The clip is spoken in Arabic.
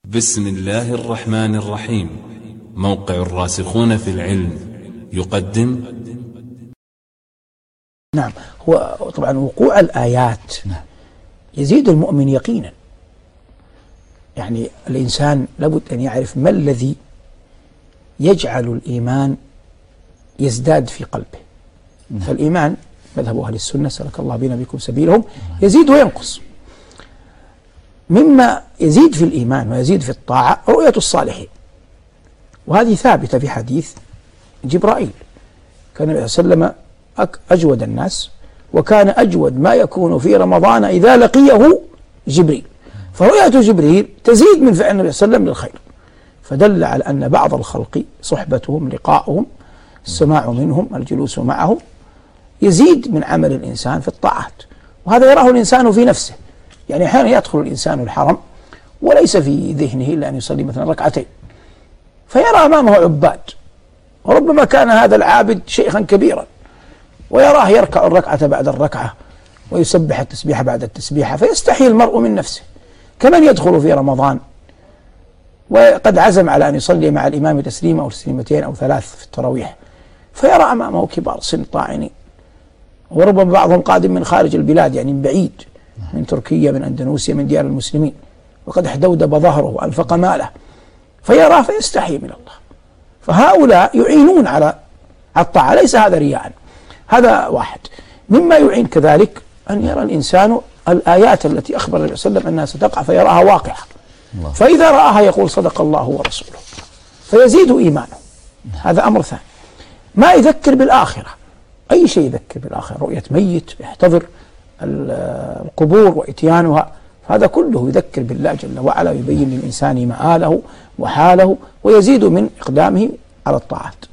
بسم الله الرحمن الرحيم. موقع الراسخون في العلم يقدم. نعم، هو طبعا وقوع الآيات يزيد المؤمن يقينا. يعني الإنسان لابد أن يعرف ما الذي يجعل الإيمان يزداد في قلبه. فالإيمان مذهب أهل السنة سلك الله بنا بكم سبيلهم يزيد وينقص. مما يزيد في الإيمان ويزيد في الطاعة رؤية الصالحين، وهذه ثابتة في حديث جبرائيل. كان النبي صلى الله عليه وسلم أجود الناس، وكان أجود ما يكون في رمضان إذا لقيه جبريل، فرؤية جبريل تزيد من فعل النبي صلى الله عليه وسلم للخير. فدل على أن بعض الخلق صحبتهم، لقاؤهم، السماع منهم، الجلوس معهم يزيد من عمل الإنسان في الطاعات، وهذا يراه الإنسان في نفسه. يعني أحيانا يدخل الإنسان الحرم وليس في ذهنه إلا أن يصلي مثلا ركعتين، فيرى أمامه عباد، وربما كان هذا العابد شيخا كبيرا، ويراه يركع الركعة بعد الركعة ويسبح التسبيحة بعد التسبيحة، فيستحي المرء من نفسه. كمن يدخل في رمضان وقد عزم على أن يصلي مع الإمام تسليمة أو تسليمتين أو ثلاث في التراويح، فيرى أمامه كبار سن طاعنين، وربما بعضهم قادم من خارج البلاد، يعني من بعيد، من تركيا، من أندونيسيا، من ديار المسلمين، وقد احدودب ظهره وأنفق ماله، فيراه فيستحي من الله. فهؤلاء يعينون على الطاعة، ليس هذا رياء. هذا واحد. مما يعين كذلك أن يرى الإنسان الآيات التي أخبر النبي صلى الله عليه وسلم أنها ستقع فيراها واقعة، فإذا رآها يقول صدق الله ورسوله، فيزيد إيمانه. هذا أمر ثاني. ما يذكر بالآخرة، أي شيء يذكر بالآخرة، رؤية ميت يحتضر القبور وإتيانها، هذا كله يذكر بالله جل وعلا، يبين للإنسان مآله وحاله، ويزيد من إقدامه على الطاعات.